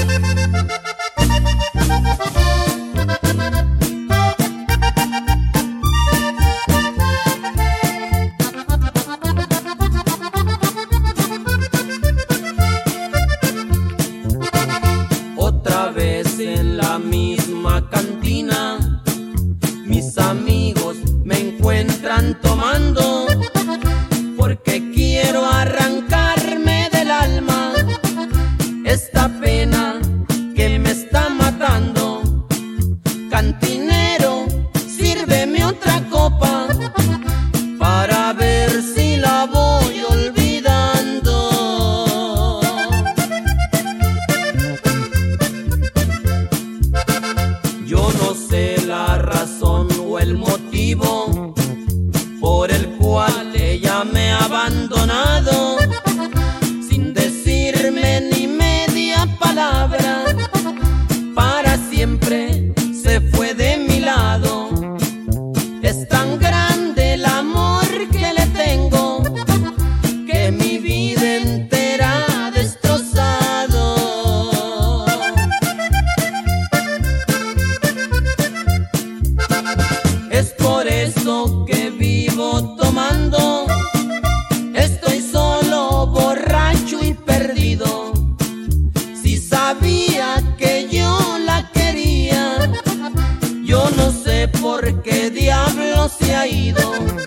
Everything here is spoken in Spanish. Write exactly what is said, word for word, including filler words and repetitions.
Otra vez en la misma cantina, mis amigos me encuentran tomando, porque quiero arrancarme del alma esta pena que me está matando. Cantinero, sírveme otra copa para ver si la voy olvidando. Yo no sé la razón o el motivo por el cual ella me ha abandonado, sin decirme ni media palabra. Para siempre se fue de mi lado. Es tan grande el amor que le tengo, que mi vida entera ha destrozado. Es por eso que vivo tomando, estoy solo, borracho y perdido. Si sabía que yo la quería, yo no sé por qué diablo se ha ido.